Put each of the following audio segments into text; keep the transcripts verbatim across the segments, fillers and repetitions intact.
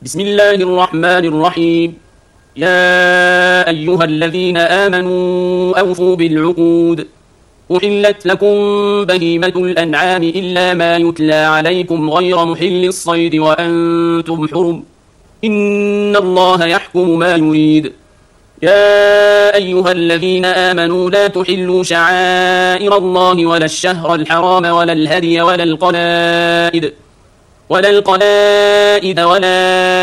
بسم الله الرحمن الرحيم. يا أيها الذين آمنوا أوفوا بالعقود. أحلت لكم بهيمة الأنعام إلا ما يتلى عليكم غير محل الصيد وأنتم حرم. إن الله يحكم ما يريد. يا أيها الذين آمنوا لا تحلوا شعائر الله ولا الشهر الحرام ولا الهدي ولا القلائد ولا القلائد ولا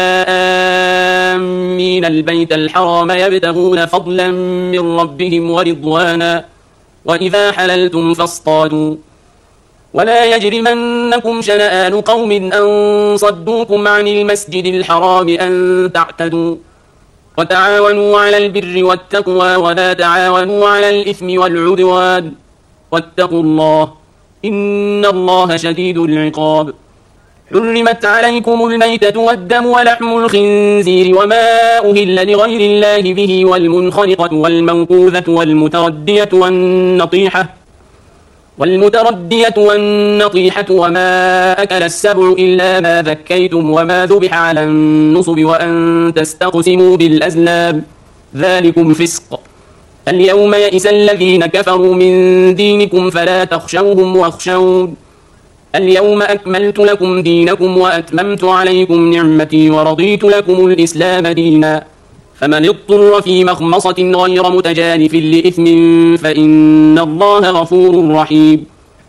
آمين البيت الحرام يبتغون فضلا من ربهم ورضوانا وإذا حللتم فاصطادوا ولا يجرمنكم شنآن قوم أن صدوكم عن المسجد الحرام أن تعتدوا وتعاونوا على البر والتقوى ولا تعاونوا على الإثم والعدوان واتقوا الله إن الله شديد العقاب. حرمت عليكم الميتة والدم ولحم الخنزير وما أهل لغير الله به والمنخنقة والموقوذة والمتردية والنطيحة والمتردية والنطيحة وما أكل السبع إلا ما ذكيتم وما ذبح على النصب وأن تستقسموا بالأزلام ذلكم فسق. اليوم يئس الذين كفروا من دينكم فلا تخشوهم واخشون. اليوم أكملت لكم دينكم وأتممت عليكم نعمتي ورضيت لكم الإسلام دينا. فمن اضطر في مخمصة غير متجانف لإثم فإن الله غفور رحيم.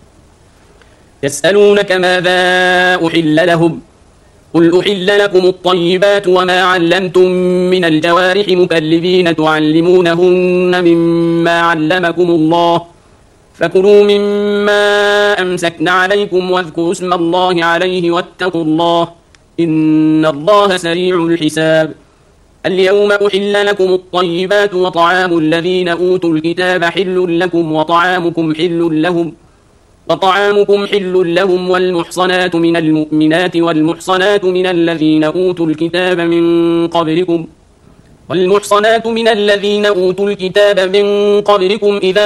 يسألونك ماذا أحل لهم قل أحل لكم الطيبات وما علمتم من الجوارح مكلبين تعلمونهن مما علمكم الله فكلوا مما أمسكن عليكم واذكروا اسم الله عليه واتقوا الله إن الله سريع الحساب. اليوم أحل لكم الطيبات وطعام الذين أوتوا الكتاب حل لكم وطعامكم حل لهم وطعامكم حل لهم والمحصنات من المؤمنات والمحصنات من الذين أوتوا الكتاب من قبلكم والمحصنات من الذين أوتوا الكتاب من قبلكم إذا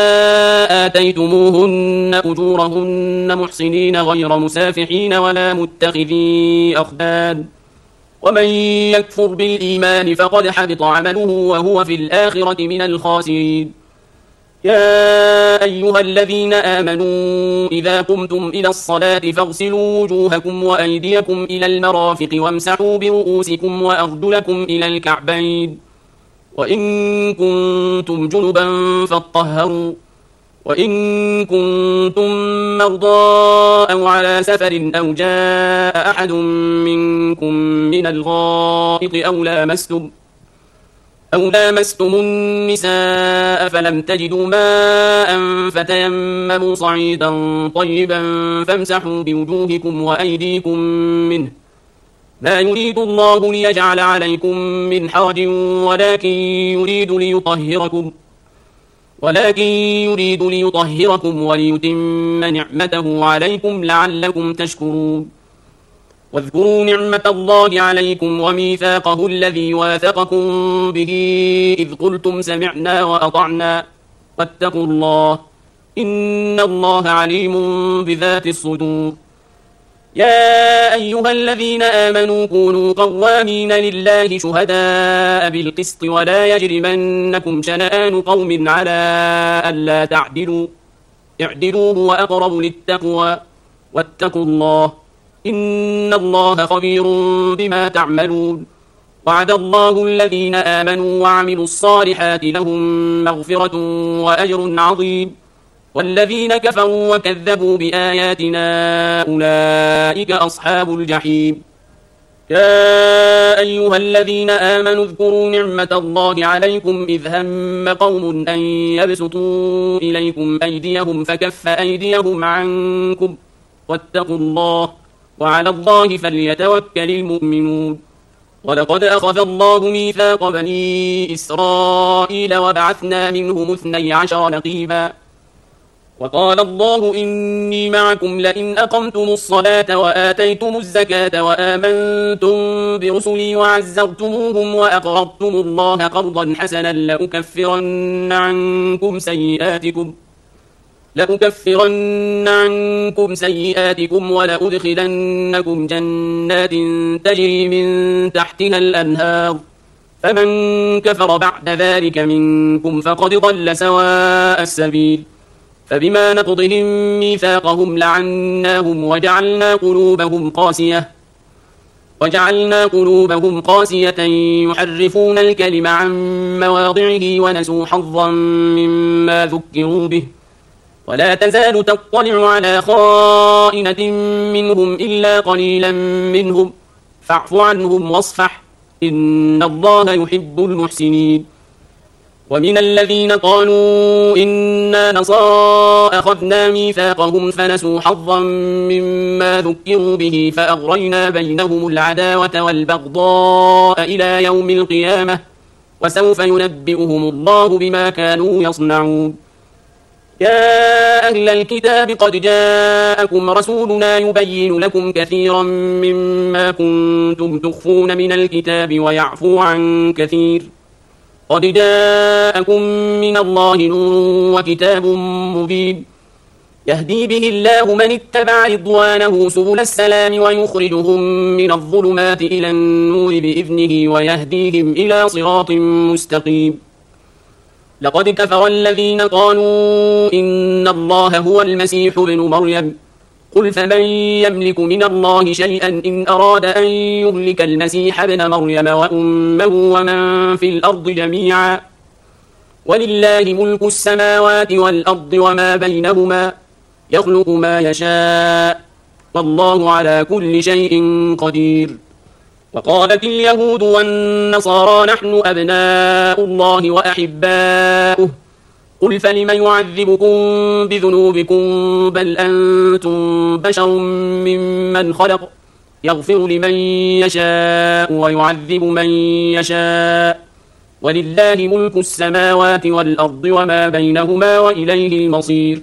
آتيتموهن أجورهن محصنين غير مسافحين ولا متخذي أخدان ومن يكفر بالإيمان فقد حبط عمله وهو في الآخرة من الخاسرين. يا أيها الذين آمنوا إذا قمتم إلى الصلاة فاغسلوا وجوهكم وأيديكم إلى المرافق وامسحوا برؤوسكم وأرجلكم إلى الكعبين وإن كنتم جنبا فاطهروا وإن كنتم مرضى أو على سفر أو جاء أحد منكم من الغائط أو لامستم أو لامستم النساء فلم تجدوا ماء فتيمموا صعيدا طيبا فامسحوا بوجوهكم وأيديكم منه لا يريد الله ليجعل عليكم من حرج ولكن يريد ليطهركم ولكن يريد ليطهركم وليتم نعمته عليكم لعلكم تشكرون. واذكروا نعمة الله عليكم وميثاقه الذي واثقكم به إذ قلتم سمعنا وأطعنا واتقوا الله إن الله عليم بذات الصدور. يا أيها الذين آمنوا كونوا قوامين لله شهداء بالقسط ولا يجرمنكم شنآن قوم على ألا تعدلوا اعدلوا هو أقرب للتقوى واتقوا الله إن الله خبير بما تعملون. وعد الله الذين آمنوا وعملوا الصالحات لهم مغفرة وأجر عظيم والذين كفروا وكذبوا بآياتنا أولئك أصحاب الجحيم. يا أيها الذين آمنوا اذكروا نعمة الله عليكم إذ هم قوم أن يبسطوا إليكم أيديهم فكف أيديهم عنكم واتقوا الله وعلى الله فليتوكل المؤمنون. ولقد أخذ الله ميثاق بني إسرائيل وبعثنا منهم اثني عشر نقيبا وقال الله إني معكم لئن أقمتم الصلاة وآتيتم الزكاة وآمنتم برسلي وعزرتموهم وأقرضتم الله قرضا حسنا لأكفرن عنكم سيئاتكم لأكفرن عنكم سيئاتكم ولأدخلنكم جنات تجري من تحتها الأنهار فمن كفر بعد ذلك منكم فقد ضل سواء السبيل فبما نقضهم ميثاقهم لعناهم وجعلنا قلوبهم قاسية وجعلنا قلوبهم قاسية يحرفون الكلم عن مواضعه ونسوا حظا مما ذكروا به ولا تزال تطلع على خائنة منهم إلا قليلا منهم فاعف عنهم واصفح إن الله يحب المحسنين ومن الذين قالوا إنا نصارى أخذنا ميثاقهم فنسوا حظا مما ذكروا به فأغرينا بينهم العداوة والبغضاء إلى يوم القيامة وسوف ينبئهم الله بما كانوا يصنعون يا أهل الكتاب قد جاءكم رسولنا يبين لكم كثيرا مما كنتم تخفون من الكتاب ويعفو عن كثير قد جاءكم من الله نور وكتاب مبين يهدي به الله من اتبع رضوانه سبل السلام ويخرجهم من الظلمات إلى النور بإذنه ويهديهم إلى صراط مستقيم لقد كفر الذين قالوا إن الله هو المسيح ابن مريم قل فمن يملك من الله شيئا إن أراد أن يهلك المسيح ابن مريم وأمه ومن في الأرض جميعا ولله ملك السماوات والأرض وما بينهما يخلق ما يشاء والله على كل شيء قدير وقالت اليهود والنصارى نحن أبناء الله وأحباؤه قل فلم يعذبكم بذنوبكم بل أنتم بشر ممن خلق يغفر لمن يشاء ويعذب من يشاء ولله ملك السماوات والأرض وما بينهما وإليه المصير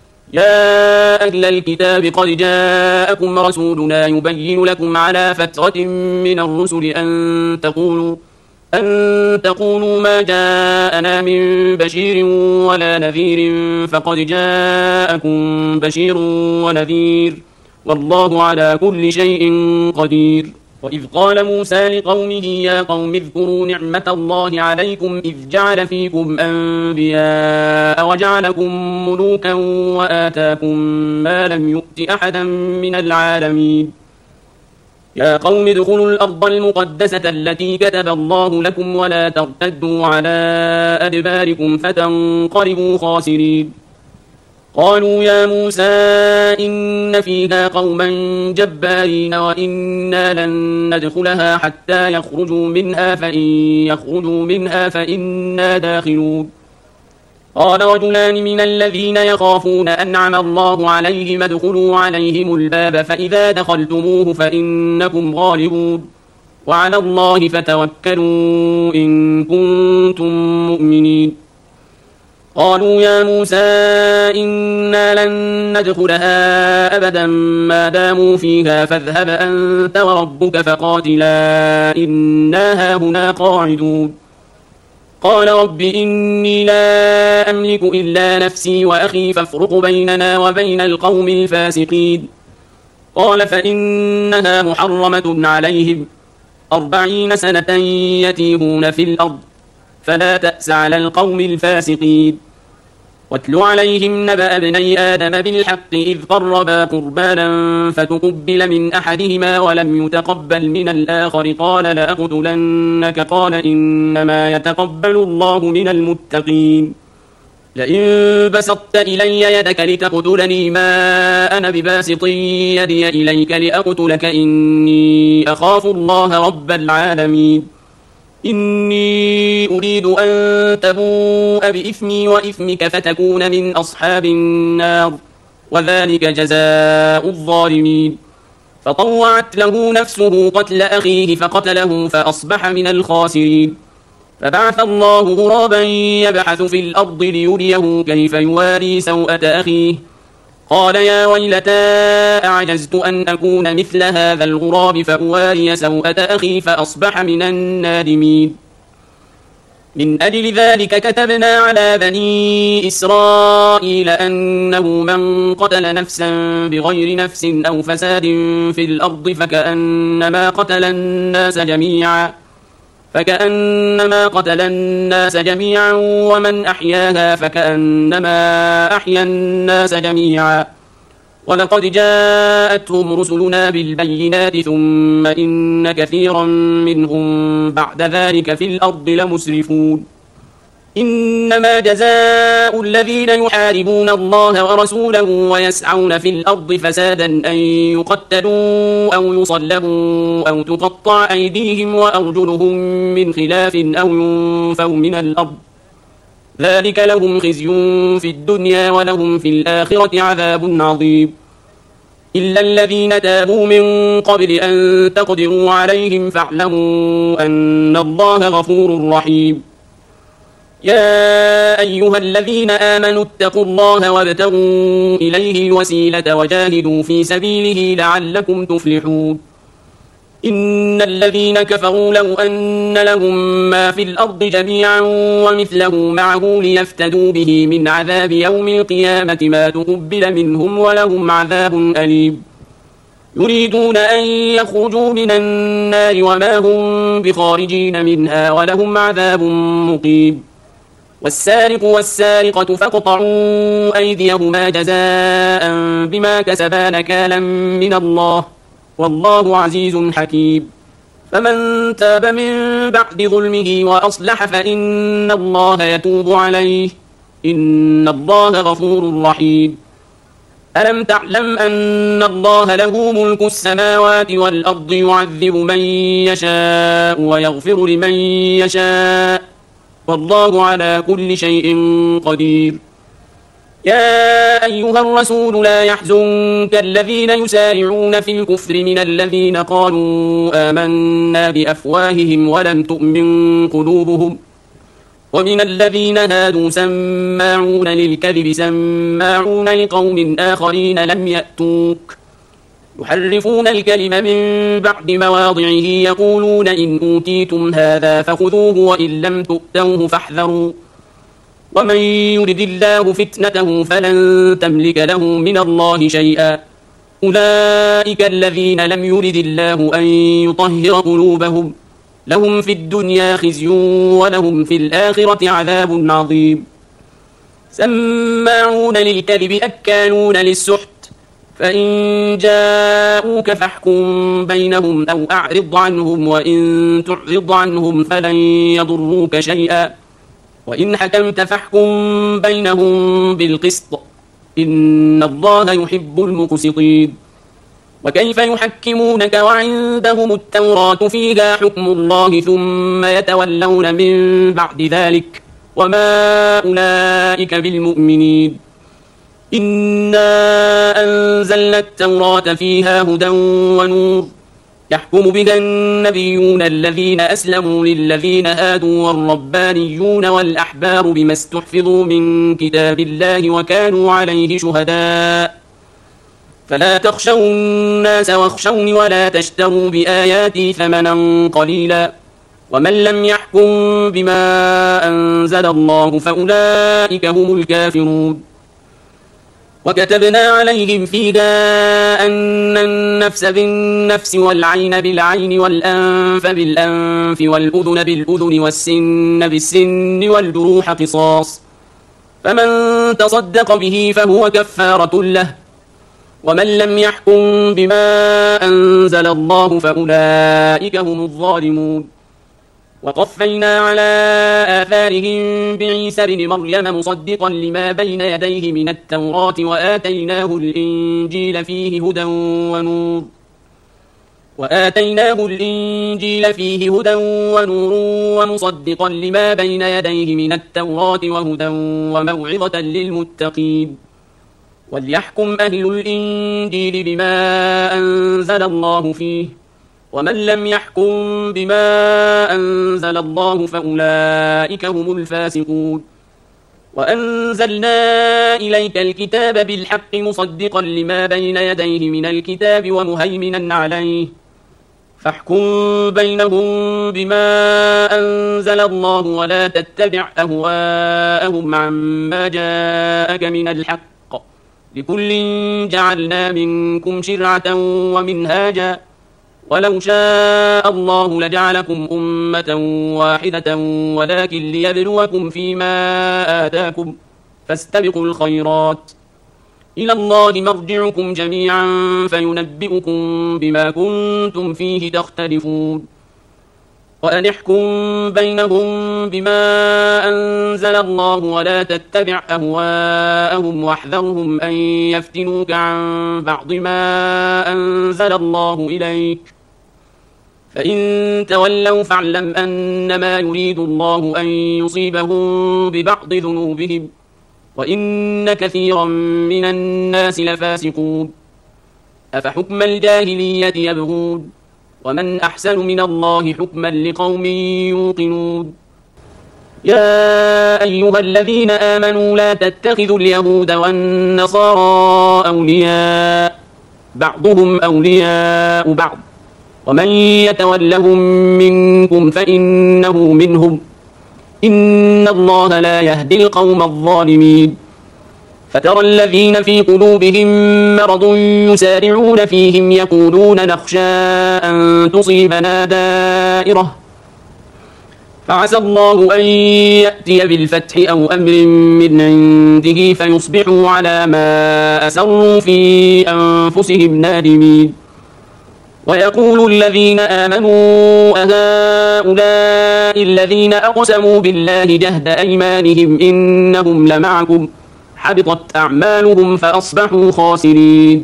يا أهل الكتاب قد جاءكم رسولنا يبين لكم على فترة من الرسل أن تقولوا أن تقولوا ما جاءنا من بشير ولا نذير فقد جاءكم بشير ونذير والله على كل شيء قدير وإذ قال موسى لقومه يا قوم اذكروا نعمة الله عليكم إذ جعل فيكم أنبياء وجعلكم ملوكا وآتاكم ما لم يؤت أحدا من العالمين يا قوم ادخلوا الأرض المقدسة التي كتب الله لكم ولا ترتدوا على أدباركم فتنقلبوا خاسرين قالوا يا موسى إن فيها قوما جبارين وإنا لن ندخلها حتى يخرجوا منها فإن يخرجوا منها فإنا داخلون قال رجلان من الذين يخافون أنعم الله عليهم ادخلوا عليهم الباب فإذا دخلتموه فإنكم غالبون وعلى الله فتوكلوا إن كنتم مؤمنين قالوا يا موسى إنا لن ندخلها أبدا ما داموا فيها فاذهب أنت وربك فقاتلا إنا هاهنا قاعدون قال رب إني لا أملك إلا نفسي وأخي فافرق بيننا وبين القوم الفاسقين قال فإنها محرمة عليهم أربعين سنة يتيهون في الأرض فلا تأس على القوم الفاسقين واتل عليهم نبأ ابني آدم بالحق إذ قربا قربانا فتقبل من أحدهما ولم يتقبل من الآخر قال لأقتلنك قال إنما يتقبل الله من المتقين لئن بسطت إلي يدك لتقتلني ما أنا بباسط يدي إليك لأقتلك إني أخاف الله رب العالمين إني أريد أن تبوء بإثمي وإثمك فتكون من أصحاب النار وذلك جزاء الظالمين فطوعت له نفسه قتل أخيه فقتله فأصبح من الخاسرين فبعث الله غرابا يبحث في الأرض ليريه كيف يواري سوءة أخيه قال يا ويلتى أعجزت أن أكون مثل هذا الغراب فأواري سوءة أخي فأصبح من النادمين من أجل ذلك كتبنا على بني إسرائيل أنه من قتل نفسا بغير نفس أو فساد في الأرض فكأنما قتل الناس جميعا فكأنما قتل الناس جميعا ومن أحياها فكأنما أحيا الناس جميعا ولقد جاءتهم رسلنا بالبينات ثم إن كثيرا منهم بعد ذلك في الأرض لمسرفون إنما جزاء الذين يحاربون الله ورسوله ويسعون في الأرض فسادا أن يقتلوا أو يصلبوا أو تقطع أيديهم وأرجلهم من خلاف أو ينفوا من الأرض ذلك لهم خزي في الدنيا ولهم في الآخرة عذاب عظيم إلا الذين تابوا من قبل أن تقدروا عليهم فاعلموا أن الله غفور رحيم يا أيها الذين آمنوا اتقوا الله وابتغوا إليه الوسيلة وجاهدوا في سبيله لعلكم تفلحون إن الذين كفروا لو أن لهم ما في الأرض جميعا ومثله معه ليفتدوا به من عذاب يوم القيامة ما تقبل منهم ولهم عذاب أليم يريدون أن يخرجوا من النار وما هم بخارجين منها ولهم عذاب مقيم والسارق والسارقة فاقطعوا أيديهما جزاء بما كسبا نكالا من الله والله عزيز حكيم فمن تاب من بعد ظلمه وأصلح فإن الله يتوب عليه إن الله غفور رحيم ألم تعلم أن الله له ملك السماوات والأرض يعذب من يشاء ويغفر لمن يشاء والله على كل شيء قدير يا أيها الرسول لا يحزنك الذين يسارعون في الكفر من الذين قالوا آمنا بأفواههم ولم تؤمن قلوبهم ومن الذين هادوا سماعون للكذب سماعون لقوم آخرين لم يأتوك يحرفون الكلم من بعد مواضعه يقولون إن أوتيتم هذا فخذوه وإن لم تؤتوه فاحذروا ومن يرد الله فتنته فلن تملك له من الله شيئا أولئك الذين لم يرد الله أن يطهر قلوبهم لهم في الدنيا خزي ولهم في الآخرة عذاب عظيم سماعون للكذب أكالون للسحت فإن جاءوك فاحكم بينهم أو أعرض عنهم وإن تعرض عنهم فلن يضروك شيئا وإن حكمت فاحكم بينهم بالقسط إن الله يحب المقسطين وكيف يحكمونك وعندهم التوراة فيها حكم الله ثم يتولون من بعد ذلك وما أولئك بالمؤمنين إنا أنزلنا التوراة فيها هدى ونور يحكم بها النبيون الذين أسلموا للذين هادوا والربانيون والأحبار بما استحفظوا من كتاب الله وكانوا عليه شهداء فلا تخشوا الناس واخشوني ولا تشتروا بآياتي ثمنا قليلا ومن لم يحكم بما أنزل الله فأولئك هم الكافرون وكتبنا عليهم فيها أن النفس بالنفس والعين بالعين والأنف بالأنف والأذن بالأذن والسن بالسن والجروح قصاص فمن تصدق به فهو كفارة له ومن لم يحكم بما أنزل الله فأولئك هم الظالمون وقفينا على آثارهم بعيسى بن مريم مصدقا لما بين يديه من التوراة وآتيناه الإنجيل فيه هدى ونور وآتيناه الإنجيل فيه هدى ونور ومصدقا لما بين يديه من التوراة وهدى وموعظة للمتقين وليحكم أهل الإنجيل بما أنزل الله فيه ومن لم يحكم بما أنزل الله فأولئك هم الفاسقون وأنزلنا إليك الكتاب بالحق مصدقا لما بين يديه من الكتاب ومهيمنا عليه فاحكم بينهم بما أنزل الله ولا تتبع أهواءهم عما جاءك من الحق، لكل جعلنا منكم شرعة ومنهاجا، ولو شاء الله لجعلكم أمة واحدة ولكن ليبلوكم فيما آتاكم، فاستبقوا الخيرات، إلى الله مرجعكم جميعا فينبئكم بما كنتم فيه تختلفون. وأن احكم بينهم بما أنزل الله ولا تتبع أهواءهم واحذرهم أن يفتنوك عن بعض ما أنزل الله إليك، فإن تولوا فاعلم أنما يريد الله أن يصيبهم ببعض ذنوبهم، وإن كثيرا من الناس لفاسقون. أفحكم الجاهلية يبغون، ومن أحسن من الله حكما لقوم يوقنون. يا أيها الذين آمنوا لا تتخذوا اليهود والنصارى أولياء، بعضهم أولياء بعض، ومن يتولهم منكم فإنه منهم، إن الله لا يهدي القوم الظالمين. فترى الذين في قلوبهم مرض يسارعون فيهم يقولون نخشى أن تصيبنا دائرة، فعسى الله أن يأتي بالفتح أو أمر من عنده فيصبحوا على ما أسروا في أنفسهم نادمين. ويقول الذين آمنوا أهؤلاء الذين أقسموا بالله جهد أيمانهم إنهم لمعكم، حبطت أعمالهم فأصبحوا خاسرين.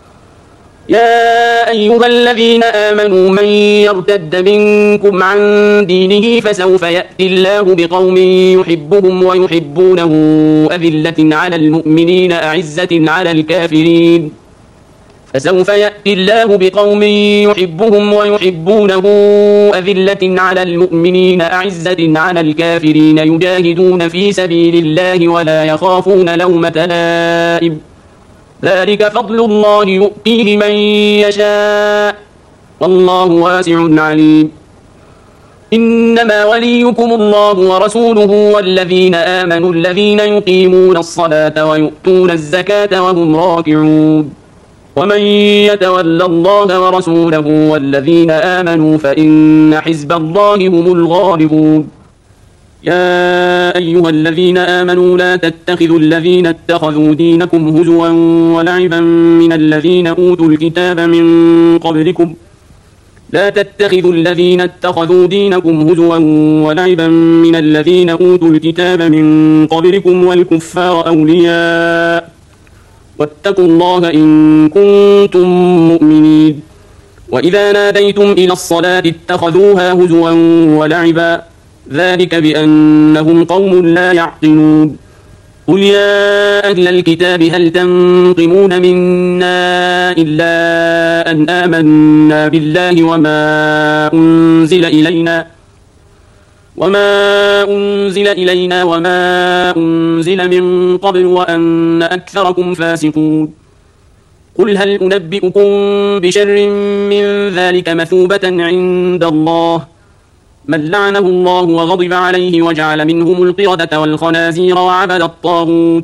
يا أيها الذين آمنوا من يرتد منكم عن دينه فسوف يأتي الله بقوم يحبهم ويحبونه أذلة على المؤمنين أعزة على الكافرين فسوف يأتي الله بقوم يحبهم ويحبونه أذلة على المؤمنين أعزة على الكافرين يجاهدون في سبيل الله ولا يخافون لومة لائم، ذلك فضل الله يؤتيه من يشاء والله واسع عليم. إنما وليكم الله ورسوله والذين آمنوا الذين يقيمون الصلاة ويؤتون الزكاة وهم راكعون، ومن يتول الله ورسوله والذين آمنوا فإن حزب الله هم الغالبون. يا أيها الذين آمنوا لا تتخذوا الذين اتخذوا دينكم هزوا ولعبا من الذين أوتوا الكتاب من قبلكم لا تتخذوا الذين اتخذوا دينكم هزوا ولعبا من الذين أوتوا الكتاب من قبلكم والكفار أولياء واتقوا الله إن كنتم مؤمنين. وإذا ناديتم إلى الصلاة اتخذوها هزوا ولعبا ذلك بأنهم قوم لا يعقلون. قل يا أهل الكتاب هل تنقمون منا إلا أن آمنا بالله وما أنزل إلينا وما أنزل إلينا وما أنزل من قبل وأن أكثركم فاسقون. قل هل أنبئكم بشر من ذلك مثوبة عند الله من لعنه الله وغضب عليه وجعل منهم القردة والخنازير وعبد الطاغوت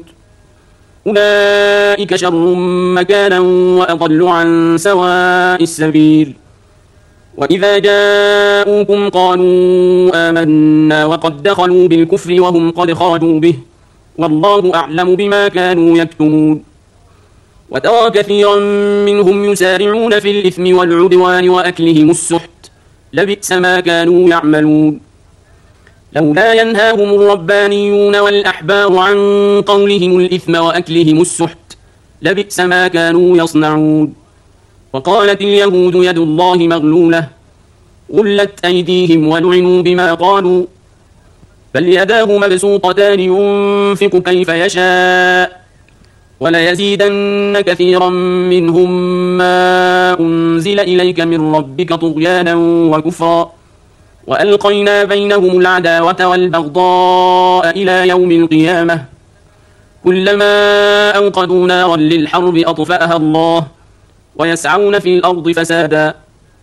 أولئك شر مكانا وأضل عن سواء السبيل. وإذا جاءوكم قالوا آمنا وقد دخلوا بالكفر وهم قد خرجوا به والله أعلم بما كانوا يكتمون. وترى كثيرا منهم يسارعون في الإثم والعدوان وأكلهم السحت لبئس ما كانوا يعملون. لولا ينهاهم الربانيون والأحبار عن قولهم الإثم وأكلهم السحت لبئس ما كانوا يصنعون. وقالت اليهود يد الله مغلولة غلت أيديهم ولعنوا بما قالوا بل يداه مبسوطتان ينفق كيف يشاء وليزيدن كثيرا منهم ما أنزل إليك من ربك طغيانا وكفرا وألقينا بينهم العداوة والبغضاء إلى يوم القيامة كلما أوقدوا نارا للحرب أطفأها الله ويسعون في الأرض فسادا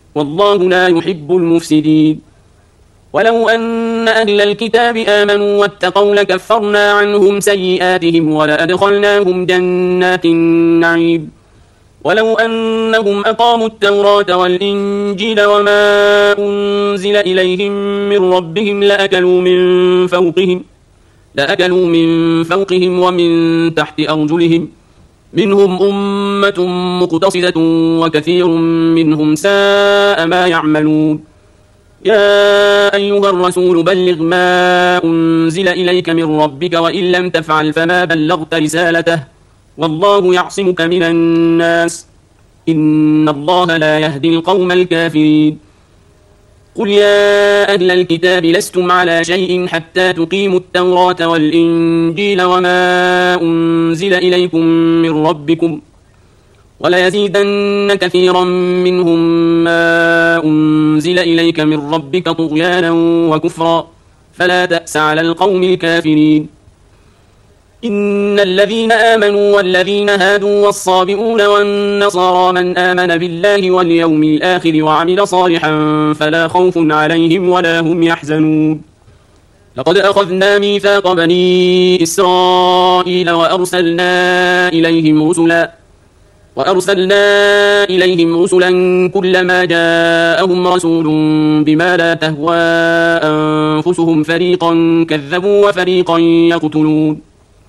والله لا يحب المفسدين. ولو أن أهل الكتاب آمنوا واتقوا لكفرنا عنهم سيئاتهم ولأدخلناهم جنات النعيم. ولو أنهم أقاموا التوراة والإنجيل وما أنزل إليهم من ربهم لأكلوا من فوقهم لأكلوا من فوقهم ومن تحت أرجلهم منهم أمة مقتصدة وكثير منهم ساء ما يعملون. يا أيها الرسول بلغ ما أنزل إليك من ربك وإن لم تفعل فما بلغت رسالته والله يعصمك من الناس إن الله لا يهدي القوم الكافرين. قل يا أهل الكتاب لستم على شيء حتى تقيموا التوراة والإنجيل وما أنزل إليكم من ربكم وليزيدن كثيرا منهم ما أنزل إليك من ربك طغيانا وكفرا فلا تأس على القوم الكافرين. إن الذين آمنوا والذين هادوا والصابئون والنصارى من آمن بالله واليوم الآخر وعمل صالحا فلا خوف عليهم ولا هم يحزنون. لقد أخذنا ميثاق بني إسرائيل وأرسلنا إليهم رسلا وأرسلنا إليهم رسلا كلما جاءهم رسول بما لا تهوى أنفسهم فريقا كذبوا وفريقا يقتلون.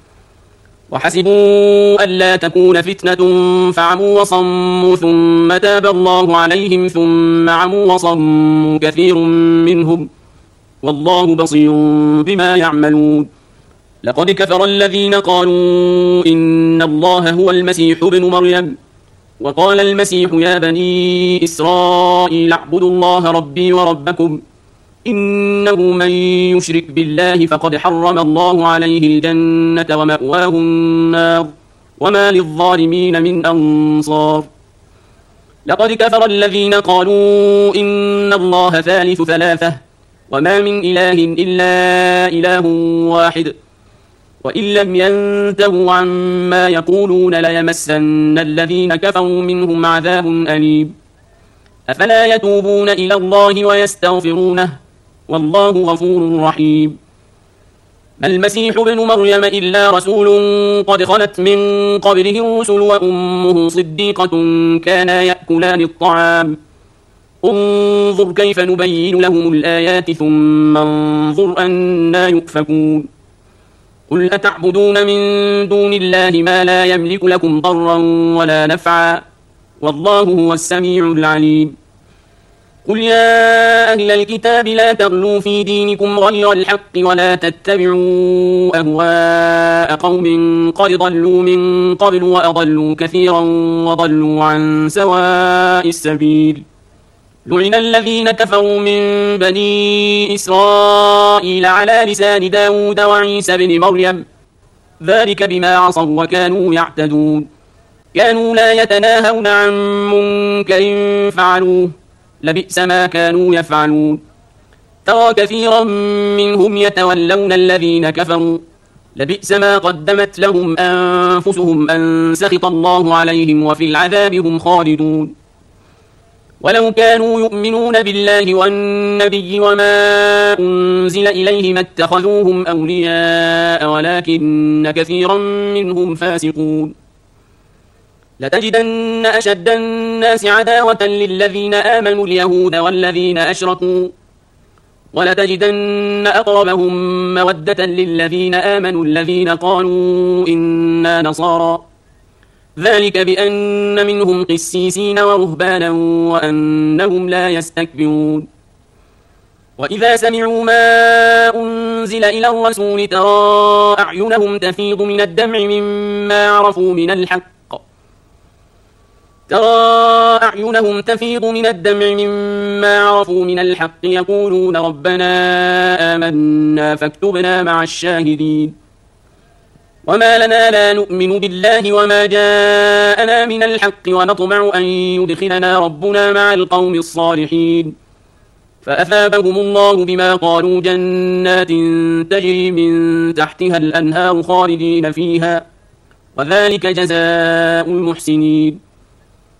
وحسبوا ألا تكون فتنة فعموا وصموا ثم تاب الله عليهم ثم عموا وصموا كثير منهم والله بصير بما يعملون. لقد كفر الذين قالوا إن الله هو المسيح ابن مريم وقال المسيح يا بني إسرائيل اعبدوا الله ربي وربكم إنه من يشرك بالله فقد حرم الله عليه الجنة ومأواه النار وما للظالمين من أنصار. لقد كفر الذين قالوا إن الله ثالث ثلاثة وما من إله إلا إله واحد وإن لم ينتهوا عما يقولون ليمسن الذين كفروا منهم عذاب أليم. أفلا يتوبون إلى الله ويستغفرونه والله غفور رحيم. ما المسيح ابن مريم إلا رسول قد خلت من قبله الرسل وأمه صديقة كانا يأكلان الطعام انظر كيف نبين لهم الآيات ثم انظر أنا يؤفكون. قل أتعبدون من دون الله ما لا يملك لكم ضرا ولا نفعا والله هو السميع العليم. قل يا أهل الكتاب لا تغلوا في دينكم غير الحق ولا تتبعوا أهواء قوم قد ضلوا من قبل وأضلوا كثيرا وضلوا عن سواء السبيل. لعن الذين كفروا من بني إسرائيل على لسان داود وعيسى بن مريم ذلك بما عصوا وكانوا يعتدون. كانوا لا يتناهون عن منكر فعلوه لبئس ما كانوا يفعلون. ترى كثيرا منهم يتولون الذين كفروا لبئس ما قدمت لهم أنفسهم أن سخط الله عليهم وفي العذاب هم خالدون. ولو كانوا يؤمنون بالله والنبي وما أنزل إليه ما اتخذوهم أولياء ولكن كثيرا منهم فاسقون. لتجدن أشد الناس عداوة للذين آمنوا اليهود والذين أشركوا ولتجدن أقربهم مودة للذين آمنوا الذين قالوا إنا نصارى ذلك بأن منهم قسيسين ورهبانا وأنهم لا يستكبرون. وإذا سمعوا ما أنزل إلى الرسول ترى أعينهم تفيض من الدمع مما عرفوا من الحق ترى أعينهم تفيض من الدمع مما عرفوا من الحق يقولون ربنا آمنا فاكتبنا مع الشاهدين. وما لنا لا نؤمن بالله وما جاءنا من الحق ونطمع أن يدخلنا ربنا مع القوم الصالحين فأثابهم الله بما قالوا جنات تجري من تحتها الأنهار خالدين فيها وذلك جزاء المحسنين.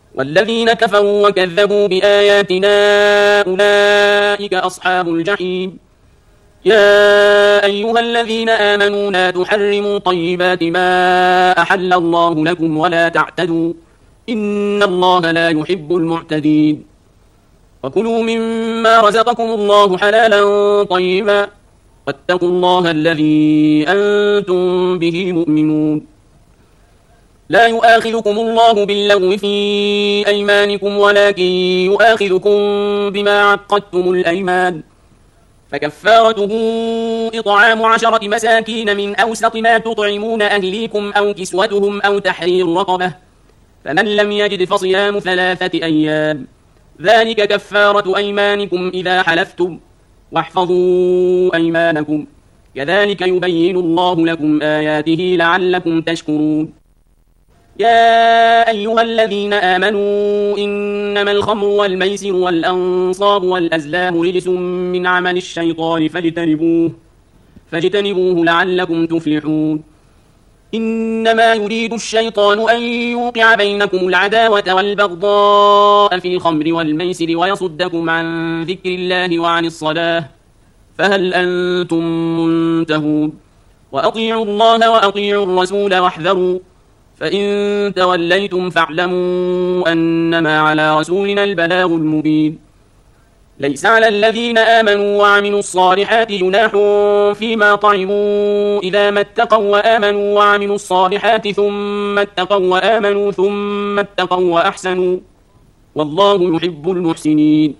والذين كفروا وكذبوا بآياتنا أولئك أصحاب الجحيم. يا أيها الذين آمنوا لا تحرموا طيبات ما أحل الله لكم ولا تعتدوا إن الله لا يحب المعتدين. وكلوا مما رزقكم الله حلالا طيبا واتقوا الله الذي أنتم به مؤمنون. لا يؤاخذكم الله باللغو في أيمانكم ولكن يؤاخذكم بما عقدتم الأيمان، فكفارته إطعام عشرة مساكين من أوسط ما تطعمون أهليكم أو كسوتهم أو تحرير رقبة، فمن لم يجد فصيام ثلاثة أيام، ذلك كفارة أيمانكم إذا حلفتم، واحفظوا أيمانكم، كذلك يبين الله لكم آياته لعلكم تشكرون. يا أيها الذين آمنوا إنما الخمر والميسر والأنصاب والأزلام رجس من عمل الشيطان فاجتنبوه, فاجتنبوه لعلكم تفلحون. إنما يريد الشيطان أن يوقع بينكم العداوة والبغضاء في الخمر والميسر ويصدكم عن ذكر الله وعن الصلاة، فهل أنتم منتهون؟ وأطيعوا الله وأطيعوا الرسول واحذروا، فإن توليتم فاعلموا أنما على رسولنا البلاغ المبين. ليس على الذين آمنوا وعملوا الصالحات جناح فيما طعموا إذا ما اتقوا وآمنوا وعملوا الصالحات ثم اتقوا وآمنوا ثم اتقوا وأحسنوا، والله يحب المحسنين.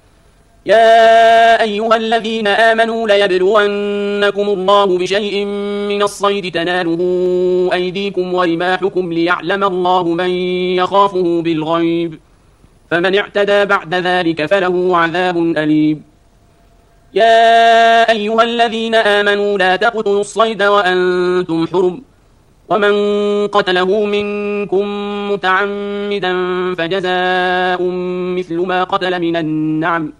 يا أيها الذين آمنوا ليبلونكم الله بشيء من الصيد تناله أيديكم ورماحكم ليعلم الله من يخافه بالغيب، فمن اعتدى بعد ذلك فله عذاب أليم. يا أيها الذين آمنوا لا تقتلوا الصيد وأنتم حرم، ومن قتله منكم متعمدا فجزاء مثل ما قتل من النعم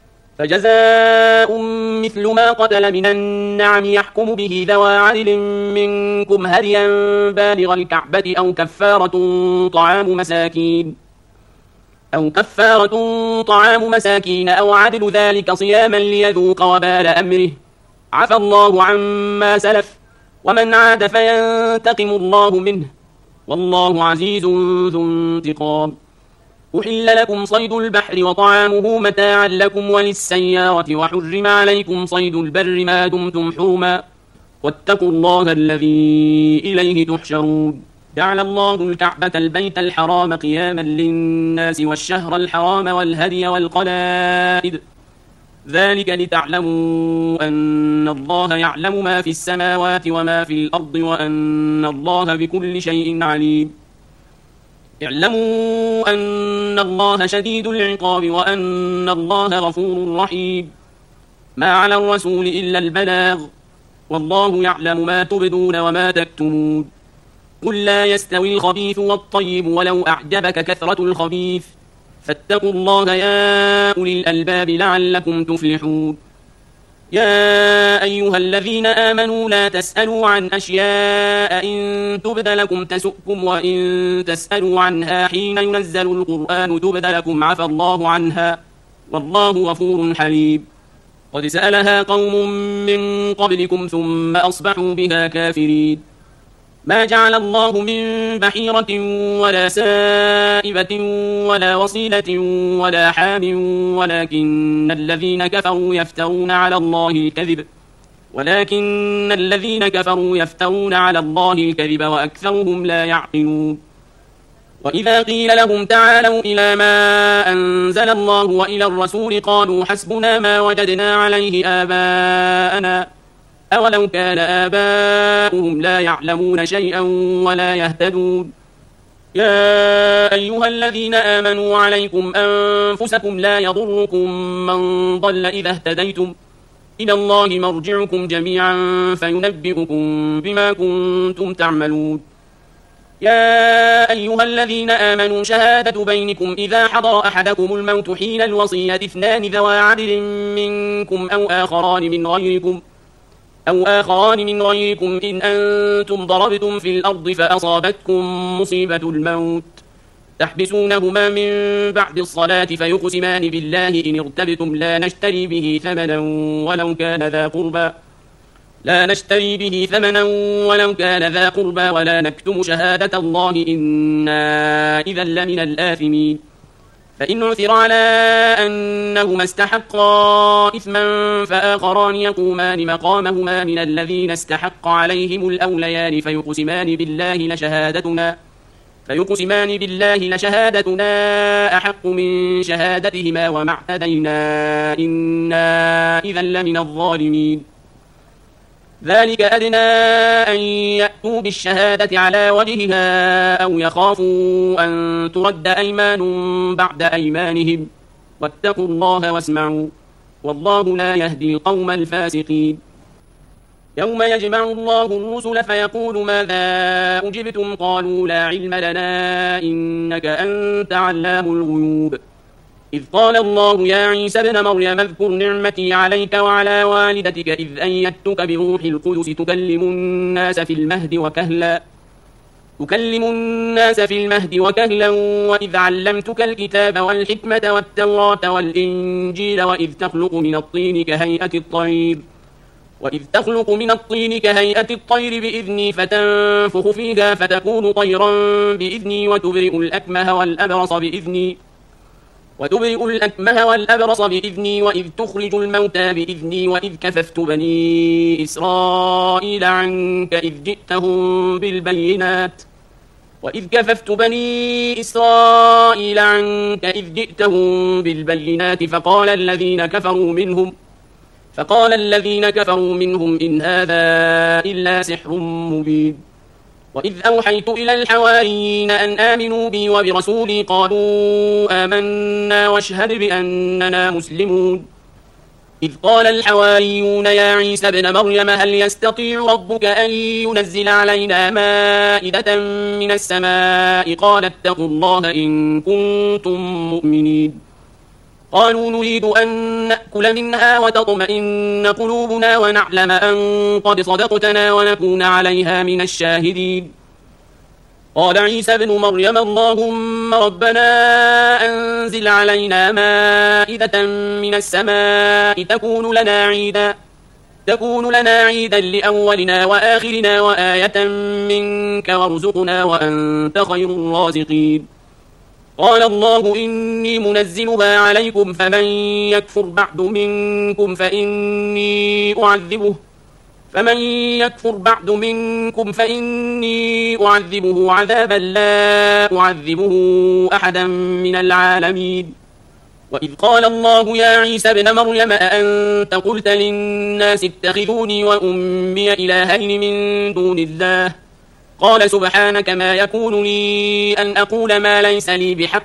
فجزاء مثل ما قتل من النعم يحكم به ذوى عدل منكم هديا بالغ الكعبة أو كفارة طعام مساكين أو كفارة طعام مساكين أو عدل ذلك صياما ليذوق وبال أمره، عفى الله عما سلف، ومن عاد فينتقم الله منه، والله عزيز ذو انتقام. أحل لكم صيد البحر وطعامه متاعا لكم وللسيارة، وحرم عليكم صيد البر ما دمتم حرما، واتقوا الله الذي إليه تحشرون. جعل الله الكعبة البيت الحرام قياما للناس والشهر الحرام والهدي والقلائد، ذلك لتعلموا أن الله يعلم ما في السماوات وما في الأرض وأن الله بكل شيء عليم. اعلموا أن الله شديد العقاب وأن الله غفور رحيم. ما على الرسول إلا البلاغ، والله يعلم ما تبدون وما تكتمون. قل لا يستوي الخبيث والطيب ولو أعجبك كثرة الخبيث، فاتقوا الله يا أولي الألباب لعلكم تفلحون. يا أيها الذين آمنوا لا تسألوا عن أشياء إن تبد لكم تسؤكم، وإن تسألوا عنها حين ينزل القرآن تبد لكم عفى الله عنها، والله غفور حليم. قد سألها قوم من قبلكم ثم أصبحوا بها كافرين. ما جعل الله من بحيرة ولا سائبة ولا وصيلة ولا حام، ولكن الذين كفروا يفترون على الله الكذب ولكن الذين كفروا يفترون على الله الكذب وأكثرهم لا يعقلون. وإذا قيل لهم تعالوا إلى ما أنزل الله وإلى الرسول قالوا حسبنا ما وجدنا عليه آباءنا، أولو كان آباؤهم لا يعلمون شيئا ولا يهتدون. يا أيها الذين آمنوا عليكم أنفسكم لا يضركم من ضل إذا اهتديتم، إلى الله مرجعكم جميعا فينبئكم بما كنتم تعملون. يا أيها الذين آمنوا شهادة بينكم إذا حضر أحدكم الموت حين الوصية اثنان ذوى عدل منكم أو آخران من غيركم أو آخران من غيركم إن أنتم ضربتم في الأرض فأصابتكم مصيبة الموت تحبسونهما من بعد الصلاة فيقسمان بالله إن ارتبتم لا نشتري به ثمنا ولو كان ذا قربى لا نشتري به ثمنا ولو كان ذا قربى ولا نكتم شهادة الله إنا إذا لمن الآثمين فإن عثر على أنهما استحقا إثما فآخران يقومان مقامهما من الذين استحق عليهم الأوليان فيقسمان بالله لشهادتنا فيقسمان بالله لشهادتنا أحق من شهادتهما وما اعتدينا إنا إذا لمن الظالمين ذلك أدنى أن يأتوا بالشهادة على وجهها أو يخافوا أن ترد أيمان بعد أيمانهم واتقوا الله واسمعوا والله لا يهدي القوم الفاسقين يوم يجمع الله الرسل فيقول ماذا أجبتم قالوا لا علم لنا إنك أنت علام الغيوب إذ قال الله يا عيسى ابن مريم اذكر نعمتي عليك وعلى والدتك إذ أيدتك بروح القدس تكلم الناس في المهد وكهلا تكلم الناس في المهد وكهلا وإذ علمتك الكتاب والحكمة والتوراة والإنجيل وإذ تخلق من الطين كهيئة الطير وإذ تخلق من الطين كهيئة الطير بإذني فتنفخ فيها فتكون طيرا بإذني وتبرئ الأكمه والأبرص بإذني وتبرئ الأكمه والأبرص بإذني وإذ تخرج الموتى بإذني وإذ كففت بني إسرائيل عنك إذ جئتهم بالبينات وإذ كففت بني إسرائيل عنك إذ جئتهم بالبينات فقال الذين كفروا منهم فقال الذين كفروا منهم إن هذا إلا سحر مبين وإذ أوحيت إلى الحواريين أن آمنوا بي وبرسولي قالوا آمنا واشهد بأننا مسلمون إذ قال الحواريون يا عيسى ابن مريم هل يستطيع ربك أن ينزل علينا مائدة من السماء قال اتقوا الله إن كنتم مؤمنين قالوا نريد أن نأكل منها وتطمئن قلوبنا ونعلم أن قد صدقتنا ونكون عليها من الشاهدين قال عيسى ابن مريم اللهم ربنا أنزل علينا مائدة من السماء تكون لنا عيدا تكون لنا عيدا لأولنا وآخرنا وآية منك وارزقنا وأنت خير الرازقين قال الله إني منزلها عليكم فمن يكفر بعد منكم فإني أعذبه فمن يكفر بعد منكم فإني أعذبه عذابا لا أعذبه أحدا من العالمين وإذ قال الله يا عيسى ابن مريم أأنت قلت للناس اتخذوني وأمي إلهين من دون الله قال سبحانك ما يكون لي أن أقول ما ليس لي بحق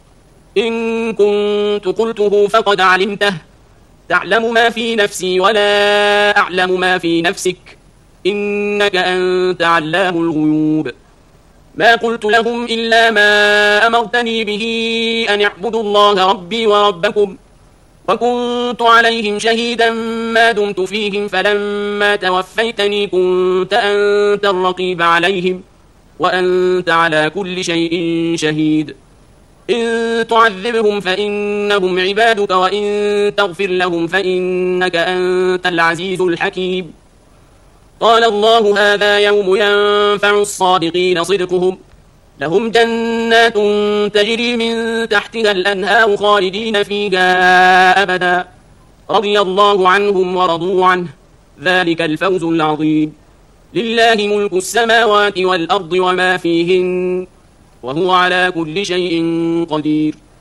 إن كنت قلته فقد علمته تعلم ما في نفسي ولا أعلم ما في نفسك إنك أنت علام الغيوب ما قلت لهم إلا ما أمرتني به أن اعبدوا الله ربي وربكم وكنت عليهم شهيدا ما دمت فيهم فلما توفيتني كنت أنت الرقيب عليهم وأنت على كل شيء شهيد إن تعذبهم فإنهم عبادك وإن تغفر لهم فإنك أنت العزيز الحكيم قال الله هذا يوم ينفع الصادقين صدقهم لهم جنات تجري من تحتها الأنهار خالدين فيها أبدا رضي الله عنهم ورضوا عنه ذلك الفوز العظيم لله ملك السماوات والأرض وما فيهن وهو على كل شيء قدير